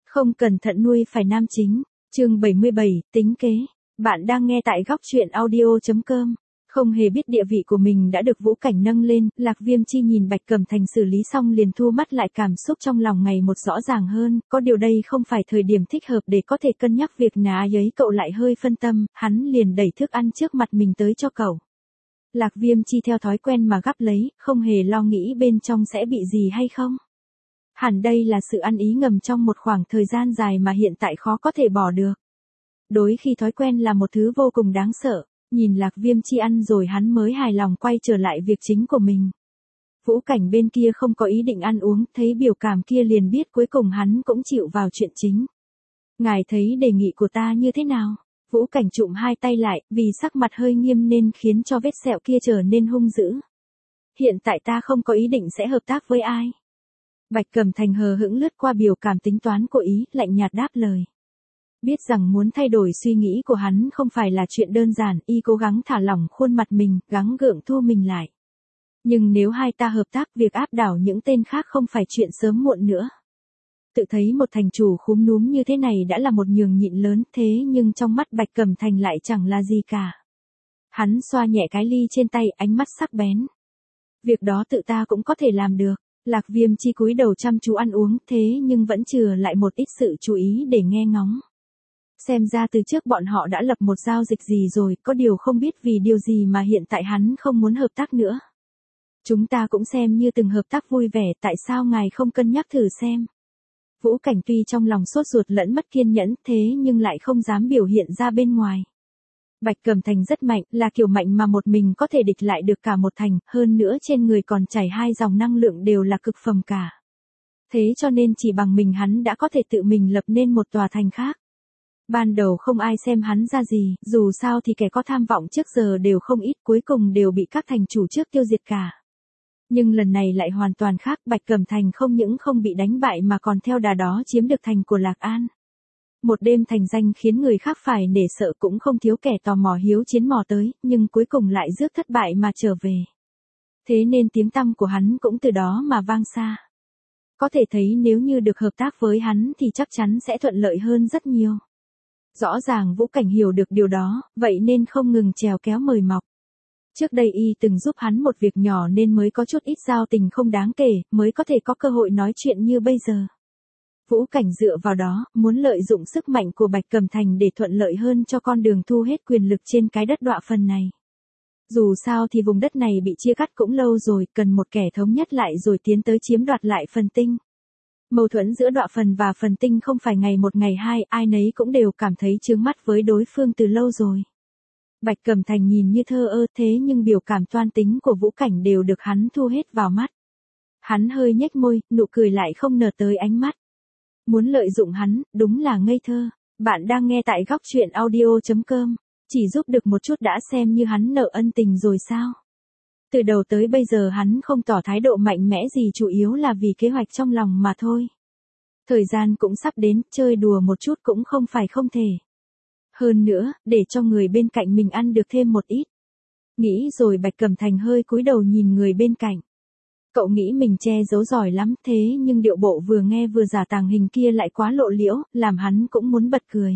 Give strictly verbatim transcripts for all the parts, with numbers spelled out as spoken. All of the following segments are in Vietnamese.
Không cẩn thận nuôi phải nam chính. Chương bảy mươi bảy, tính kế. Bạn đang nghe tại góc truyện audio chấm com. Không hề biết địa vị của mình đã được Vũ Cảnh nâng lên, Lạc Viêm Chi nhìn Bạch Cẩm Thành xử lý xong liền thu mắt lại, cảm xúc trong lòng ngày một rõ ràng hơn, có điều đây không phải thời điểm thích hợp để có thể cân nhắc việc nà ấy, cậu lại hơi phân tâm, hắn liền đẩy thức ăn trước mặt mình tới cho cậu. Lạc Viêm Chi theo thói quen mà gắp lấy, không hề lo nghĩ bên trong sẽ bị gì hay không. Hẳn đây là sự ăn ý ngầm trong một khoảng thời gian dài mà hiện tại khó có thể bỏ được. Đối khi thói quen là một thứ vô cùng đáng sợ, nhìn Lạc Viêm Chi ăn rồi hắn mới hài lòng quay trở lại việc chính của mình. Vũ Cảnh bên kia không có ý định ăn uống, thấy biểu cảm kia liền biết cuối cùng hắn cũng chịu vào chuyện chính. Ngài thấy đề nghị của ta như thế nào? Vũ Cảnh trụm hai tay lại, vì sắc mặt hơi nghiêm nên khiến cho vết sẹo kia trở nên hung dữ. Hiện tại ta không có ý định sẽ hợp tác với ai. Bạch Cẩm Thành hờ hững lướt qua biểu cảm tính toán của ý, lạnh nhạt đáp lời. Biết rằng muốn thay đổi suy nghĩ của hắn không phải là chuyện đơn giản, y cố gắng thả lỏng khuôn mặt mình, gắng gượng thu mình lại. Nhưng nếu hai ta hợp tác, việc áp đảo những tên khác không phải chuyện sớm muộn nữa. Tự thấy một thành chủ khúm núm như thế này đã là một nhường nhịn lớn, thế nhưng trong mắt Bạch Cẩm Thành lại chẳng là gì cả. Hắn xoa nhẹ cái ly trên tay, ánh mắt sắc bén. Việc đó tự ta cũng có thể làm được. Lạc Viêm Chi cúi đầu chăm chú ăn uống, thế nhưng vẫn chừa lại một ít sự chú ý để nghe ngóng. Xem ra từ trước bọn họ đã lập một giao dịch gì rồi, có điều không biết vì điều gì mà hiện tại hắn không muốn hợp tác nữa. Chúng ta cũng xem như từng hợp tác vui vẻ, tại sao ngài không cân nhắc thử xem? Vũ Cảnh tuy trong lòng sốt ruột lẫn mất kiên nhẫn, thế nhưng lại không dám biểu hiện ra bên ngoài. Bạch Cẩm Thành rất mạnh, là kiểu mạnh mà một mình có thể địch lại được cả một thành, hơn nữa trên người còn chảy hai dòng năng lượng đều là cực phẩm cả. Thế cho nên chỉ bằng mình hắn đã có thể tự mình lập nên một tòa thành khác. Ban đầu không ai xem hắn ra gì, dù sao thì kẻ có tham vọng trước giờ đều không ít, cuối cùng đều bị các thành chủ trước tiêu diệt cả. Nhưng lần này lại hoàn toàn khác, Bạch Cẩm Thành không những không bị đánh bại mà còn theo đà đó chiếm được thành của Lạc An. Một đêm thành danh khiến người khác phải nể sợ, cũng không thiếu kẻ tò mò hiếu chiến mò tới, nhưng cuối cùng lại rước thất bại mà trở về. Thế nên tiếng tăm của hắn cũng từ đó mà vang xa. Có thể thấy nếu như được hợp tác với hắn thì chắc chắn sẽ thuận lợi hơn rất nhiều. Rõ ràng Vũ Cảnh hiểu được điều đó, vậy nên không ngừng trèo kéo mời mọc. Trước đây y từng giúp hắn một việc nhỏ nên mới có chút ít giao tình không đáng kể, mới có thể có cơ hội nói chuyện như bây giờ. Vũ Cảnh dựa vào đó, muốn lợi dụng sức mạnh của Bạch Cẩm Thành để thuận lợi hơn cho con đường thu hết quyền lực trên cái đất đọa phần này. Dù sao thì vùng đất này bị chia cắt cũng lâu rồi, cần một kẻ thống nhất lại rồi tiến tới chiếm đoạt lại phần tinh. Mâu thuẫn giữa đọa phần và phần tinh không phải ngày một ngày hai, ai nấy cũng đều cảm thấy chướng mắt với đối phương từ lâu rồi. Bạch Cẩm Thành nhìn như thơ ơ, thế nhưng biểu cảm toan tính của Vũ Cảnh đều được hắn thu hết vào mắt. Hắn hơi nhếch môi, nụ cười lại không nở tới ánh mắt. Muốn lợi dụng hắn, đúng là ngây thơ. Bạn đang nghe tại góc truyện audio chấm com. Chỉ giúp được một chút đã xem như hắn nợ ân tình rồi sao? Từ đầu tới bây giờ hắn không tỏ thái độ mạnh mẽ gì, chủ yếu là vì kế hoạch trong lòng mà thôi. Thời gian cũng sắp đến, chơi đùa một chút cũng không phải không thể. Hơn nữa, để cho người bên cạnh mình ăn được thêm một ít. Nghĩ rồi Bạch Cẩm Thành hơi cúi đầu nhìn người bên cạnh. Cậu nghĩ mình che giấu giỏi lắm, thế nhưng điệu bộ vừa nghe vừa giả tàng hình kia lại quá lộ liễu, làm hắn cũng muốn bật cười.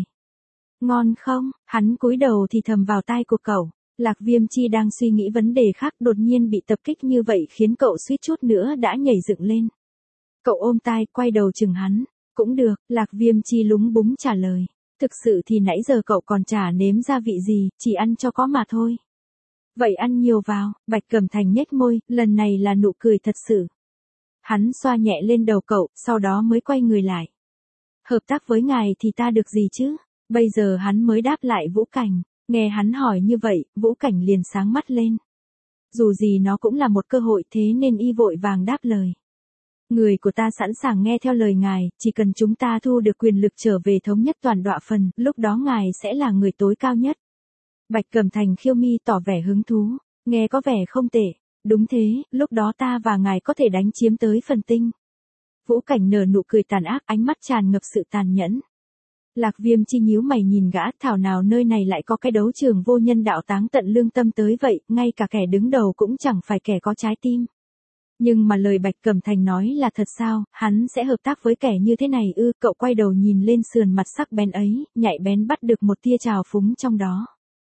Ngon không? Hắn cúi đầu thì thầm vào tai của cậu. Lạc Viêm Chi đang suy nghĩ vấn đề khác, đột nhiên bị tập kích như vậy khiến cậu suýt chút nữa đã nhảy dựng lên. Cậu ôm tai, quay đầu chừng hắn. Cũng được, Lạc Viêm Chi lúng búng trả lời. Thực sự thì nãy giờ cậu còn chả nếm gia vị gì, chỉ ăn cho có mà thôi. Vậy ăn nhiều vào. Bạch Cẩm Thành nhếch môi, lần này là nụ cười thật sự. Hắn xoa nhẹ lên đầu cậu, sau đó mới quay người lại. Hợp tác với ngài thì ta được gì chứ? Bây giờ hắn mới đáp lại Vũ Cảnh. Nghe hắn hỏi như vậy, Vũ Cảnh liền sáng mắt lên. Dù gì nó cũng là một cơ hội, thế nên y vội vàng đáp lời. Người của ta sẵn sàng nghe theo lời ngài, chỉ cần chúng ta thu được quyền lực trở về thống nhất toàn đọa phần, lúc đó ngài sẽ là người tối cao nhất. Bạch Cẩm Thành khiêu mi tỏ vẻ hứng thú, nghe có vẻ không tệ. Đúng thế, lúc đó ta và ngài có thể đánh chiếm tới phần tinh. Vũ Cảnh nở nụ cười tàn ác, ánh mắt tràn ngập sự tàn nhẫn. Lạc Viêm Chi nhíu mày nhìn gã, thảo nào nơi này lại có cái đấu trường vô nhân đạo táng tận lương tâm tới vậy, ngay cả kẻ đứng đầu cũng chẳng phải kẻ có trái tim. Nhưng mà lời Bạch Cẩm Thành nói là thật sao, hắn sẽ hợp tác với kẻ như thế này ư? Cậu quay đầu nhìn lên sườn mặt sắc bén ấy, nhạy bén bắt được một tia trào phúng trong đó.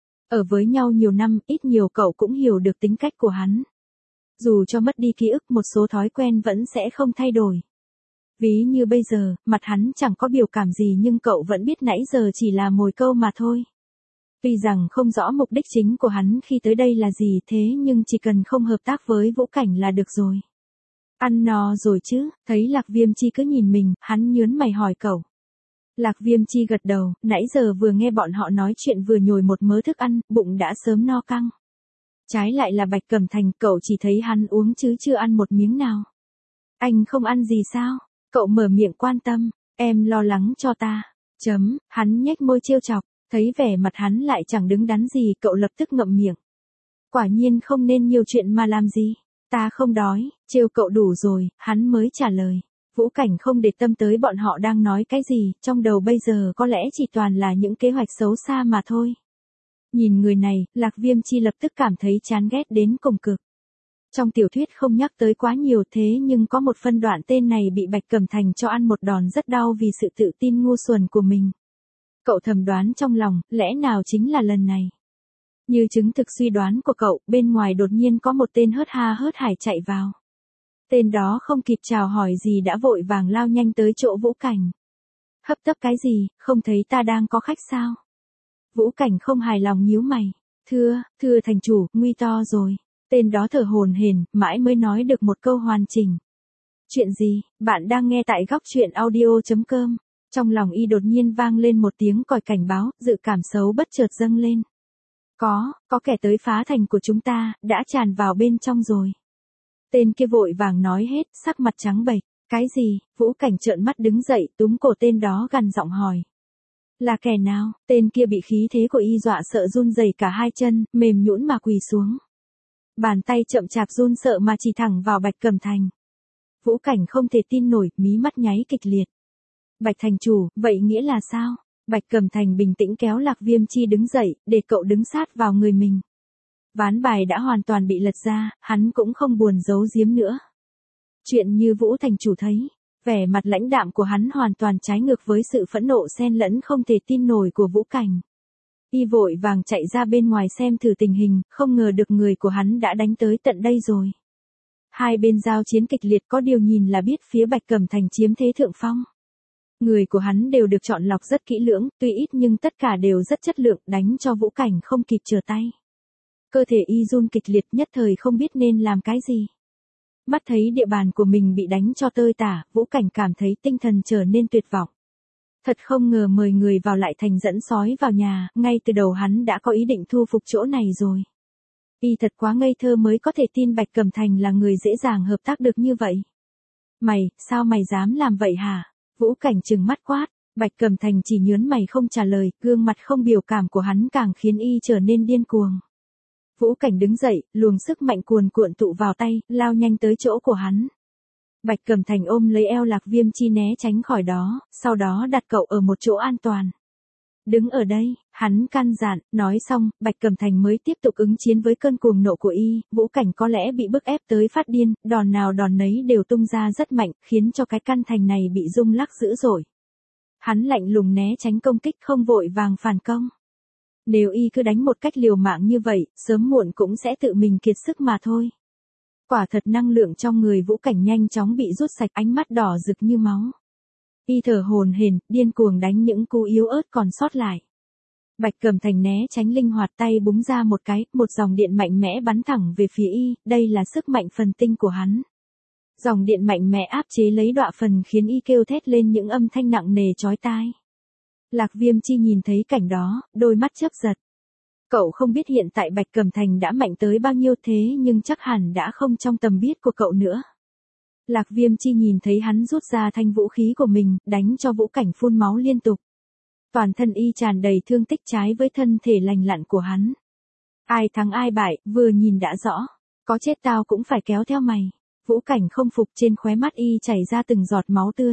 Ở với nhau nhiều năm, ít nhiều cậu cũng hiểu được tính cách của hắn. Dù cho mất đi ký ức, một số thói quen vẫn sẽ không thay đổi. Ví như bây giờ, mặt hắn chẳng có biểu cảm gì nhưng cậu vẫn biết nãy giờ chỉ là mồi câu mà thôi. Tuy rằng không rõ mục đích chính của hắn khi tới đây là gì thế nhưng chỉ cần không hợp tác với Vũ Cảnh là được rồi. Ăn no rồi chứ, thấy Lạc Viêm Chi cứ nhìn mình, hắn nhớn mày hỏi cậu. Lạc Viêm Chi gật đầu, nãy giờ vừa nghe bọn họ nói chuyện vừa nhồi một mớ thức ăn, bụng đã sớm no căng. Trái lại là Bạch Cẩm Thành, cậu chỉ thấy hắn uống chứ chưa ăn một miếng nào. Anh không ăn gì sao? Cậu mở miệng quan tâm, em lo lắng cho ta. Chấm, hắn nhếch môi trêu chọc, thấy vẻ mặt hắn lại chẳng đứng đắn gì, cậu lập tức ngậm miệng. Quả nhiên không nên nhiều chuyện mà làm gì. Ta không đói, trêu cậu đủ rồi, hắn mới trả lời. Vũ Cảnh không để tâm tới bọn họ đang nói cái gì, trong đầu bây giờ có lẽ chỉ toàn là những kế hoạch xấu xa mà thôi. Nhìn người này, Lạc Viêm Chi lập tức cảm thấy chán ghét đến cùng cực. Trong tiểu thuyết không nhắc tới quá nhiều thế nhưng có một phân đoạn tên này bị Bạch Cẩm Thành cho ăn một đòn rất đau vì sự tự tin ngu xuẩn của mình. Cậu thầm đoán trong lòng, lẽ nào chính là lần này. Như chứng thực suy đoán của cậu, bên ngoài đột nhiên có một tên hớt ha hớt hải chạy vào. Tên đó không kịp chào hỏi gì đã vội vàng lao nhanh tới chỗ Vũ Cảnh. Hấp tấp cái gì, không thấy ta đang có khách sao? Vũ Cảnh không hài lòng nhíu mày. Thưa, thưa thành chủ, nguy to rồi. Tên đó thở hổn hển, mãi mới nói được một câu hoàn chỉnh. Chuyện gì, bạn đang nghe tại góc truyện audio chấm com. Trong lòng y đột nhiên vang lên một tiếng còi cảnh báo, dự cảm xấu bất chợt dâng lên. Có, có kẻ tới phá thành của chúng ta, đã tràn vào bên trong rồi. Tên kia vội vàng nói hết, sắc mặt trắng bệch. Cái gì? Vũ Cảnh trợn mắt đứng dậy, túm cổ tên đó gằn giọng hỏi. Là kẻ nào? Tên kia bị khí thế của y dọa sợ run rẩy cả hai chân, mềm nhũn mà quỳ xuống. Bàn tay chậm chạp run sợ mà chỉ thẳng vào Bạch Cẩm Thành. Vũ Cảnh không thể tin nổi, mí mắt nháy kịch liệt. Bạch thành chủ, vậy nghĩa là sao? Bạch Cẩm Thành bình tĩnh kéo Lạc Viêm Chi đứng dậy, để cậu đứng sát vào người mình. Ván bài đã hoàn toàn bị lật ra, hắn cũng không buồn giấu giếm nữa. Chuyện như Vũ thành chủ thấy, vẻ mặt lãnh đạm của hắn hoàn toàn trái ngược với sự phẫn nộ xen lẫn không thể tin nổi của Vũ Cảnh. Y vội vàng chạy ra bên ngoài xem thử tình hình, không ngờ được người của hắn đã đánh tới tận đây rồi. Hai bên giao chiến kịch liệt, có điều nhìn là biết phía Bạch Cẩm Thành chiếm thế thượng phong. Người của hắn đều được chọn lọc rất kỹ lưỡng, tuy ít nhưng tất cả đều rất chất lượng, đánh cho Vũ Cảnh không kịp trở tay. Cơ thể y run kịch liệt, nhất thời không biết nên làm cái gì. Mắt thấy địa bàn của mình bị đánh cho tơi tả, Vũ Cảnh cảm thấy tinh thần trở nên tuyệt vọng. Thật không ngờ mời người vào lại thành dẫn sói vào nhà, ngay từ đầu hắn đã có ý định thu phục chỗ này rồi. Y thật quá ngây thơ mới có thể tin Bạch Cẩm Thành là người dễ dàng hợp tác được như vậy. Mày, sao mày dám làm vậy hả? Vũ Cảnh trừng mắt quát, Bạch Cẩm Thành chỉ nhớn mày không trả lời, gương mặt không biểu cảm của hắn càng khiến y trở nên điên cuồng. Vũ Cảnh đứng dậy, luồng sức mạnh cuồn cuộn tụ vào tay, lao nhanh tới chỗ của hắn. Bạch Cẩm Thành ôm lấy eo Lạc Viêm Chi né tránh khỏi đó, sau đó đặt cậu ở một chỗ an toàn. Đứng ở đây, hắn căn dặn, nói xong, Bạch Cẩm Thành mới tiếp tục ứng chiến với cơn cuồng nộ của y, Vũ Cảnh có lẽ bị bức ép tới phát điên, đòn nào đòn nấy đều tung ra rất mạnh, khiến cho cái căn thành này bị rung lắc dữ dội. Hắn lạnh lùng né tránh công kích không vội vàng phản công. Nếu y cứ đánh một cách liều mạng như vậy, sớm muộn cũng sẽ tự mình kiệt sức mà thôi. Quả thật năng lượng trong người Vũ Cảnh nhanh chóng bị rút sạch, ánh mắt đỏ rực như máu. Y thở hổn hển, điên cuồng đánh những cú yếu ớt còn sót lại. Bạch Cẩm Thành né tránh linh hoạt, tay búng ra một cái, một dòng điện mạnh mẽ bắn thẳng về phía y, đây là sức mạnh phần tinh của hắn. Dòng điện mạnh mẽ áp chế lấy đọa phần khiến y kêu thét lên những âm thanh nặng nề chói tai. Lạc Viêm Chi nhìn thấy cảnh đó, đôi mắt chớp giật. Cậu không biết hiện tại Bạch Cẩm Thành đã mạnh tới bao nhiêu thế nhưng chắc hẳn đã không trong tầm biết của cậu nữa. Lạc Viêm Chi nhìn thấy hắn rút ra thanh vũ khí của mình, đánh cho Vũ Cảnh phun máu liên tục. Toàn thân y tràn đầy thương tích trái với thân thể lành lặn của hắn. Ai thắng ai bại, vừa nhìn đã rõ. Có chết tao cũng phải kéo theo mày. Vũ Cảnh không phục, trên khóe mắt y chảy ra từng giọt máu tươi.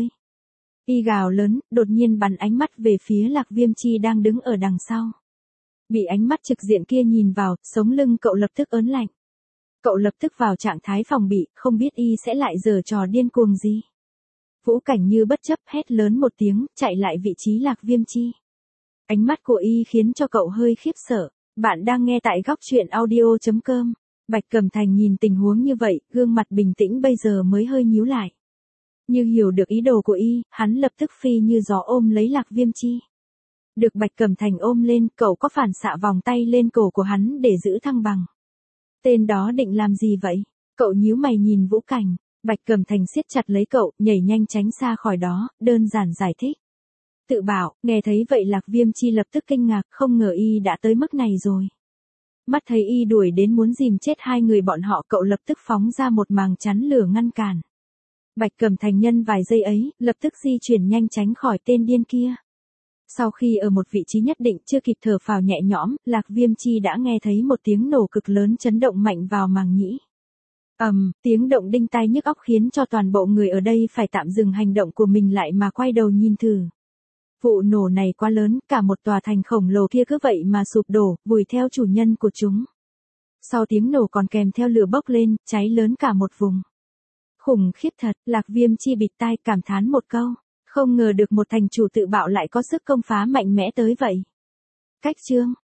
Y gào lớn, đột nhiên bắn ánh mắt về phía Lạc Viêm Chi đang đứng ở đằng sau. Bị ánh mắt trực diện kia nhìn vào, sống lưng cậu lập tức ớn lạnh. Cậu lập tức vào trạng thái phòng bị, không biết y sẽ lại giở trò điên cuồng gì. Vũ Cảnh Như bất chấp hét lớn một tiếng, chạy lại vị trí Lạc Viêm Chi. Ánh mắt của y khiến cho cậu hơi khiếp sợ. Bạn đang nghe tại góc truyện audio chấm com. Bạch Cẩm Thành nhìn tình huống như vậy, gương mặt bình tĩnh bây giờ mới hơi nhíu lại. Như hiểu được ý đồ của y, hắn lập tức phi như gió ôm lấy Lạc Viêm Chi. Được Bạch Cẩm Thành ôm lên, cậu có phản xạ vòng tay lên cổ của hắn để giữ thăng bằng. Tên đó định làm gì vậy? Cậu nhíu mày nhìn Vũ Cảnh. Bạch Cẩm Thành siết chặt lấy cậu, nhảy nhanh tránh xa khỏi đó, đơn giản giải thích. Tự bảo, nghe thấy vậy Lạc Viêm Chi lập tức kinh ngạc, không ngờ y đã tới mức này rồi. Mắt thấy y đuổi đến muốn dìm chết hai người bọn họ, cậu lập tức phóng ra một màng chắn lửa ngăn cản. Bạch Cẩm Thành nhân vài giây ấy, lập tức di chuyển nhanh tránh khỏi tên điên kia. Sau khi ở một vị trí nhất định chưa kịp thở phào nhẹ nhõm, Lạc Viêm Chi đã nghe thấy một tiếng nổ cực lớn chấn động mạnh vào màng nhĩ. Ầm, um, tiếng động đinh tai nhức óc khiến cho toàn bộ người ở đây phải tạm dừng hành động của mình lại mà quay đầu nhìn thử. Vụ nổ này quá lớn, cả một tòa thành khổng lồ kia cứ vậy mà sụp đổ, vùi theo chủ nhân của chúng. Sau tiếng nổ còn kèm theo lửa bốc lên, cháy lớn cả một vùng. Khủng khiếp thật, Lạc Viêm Chi bịt tai cảm thán một câu. Không ngờ được một thành chủ tự bạo lại có sức công phá mạnh mẽ tới vậy. Cách chương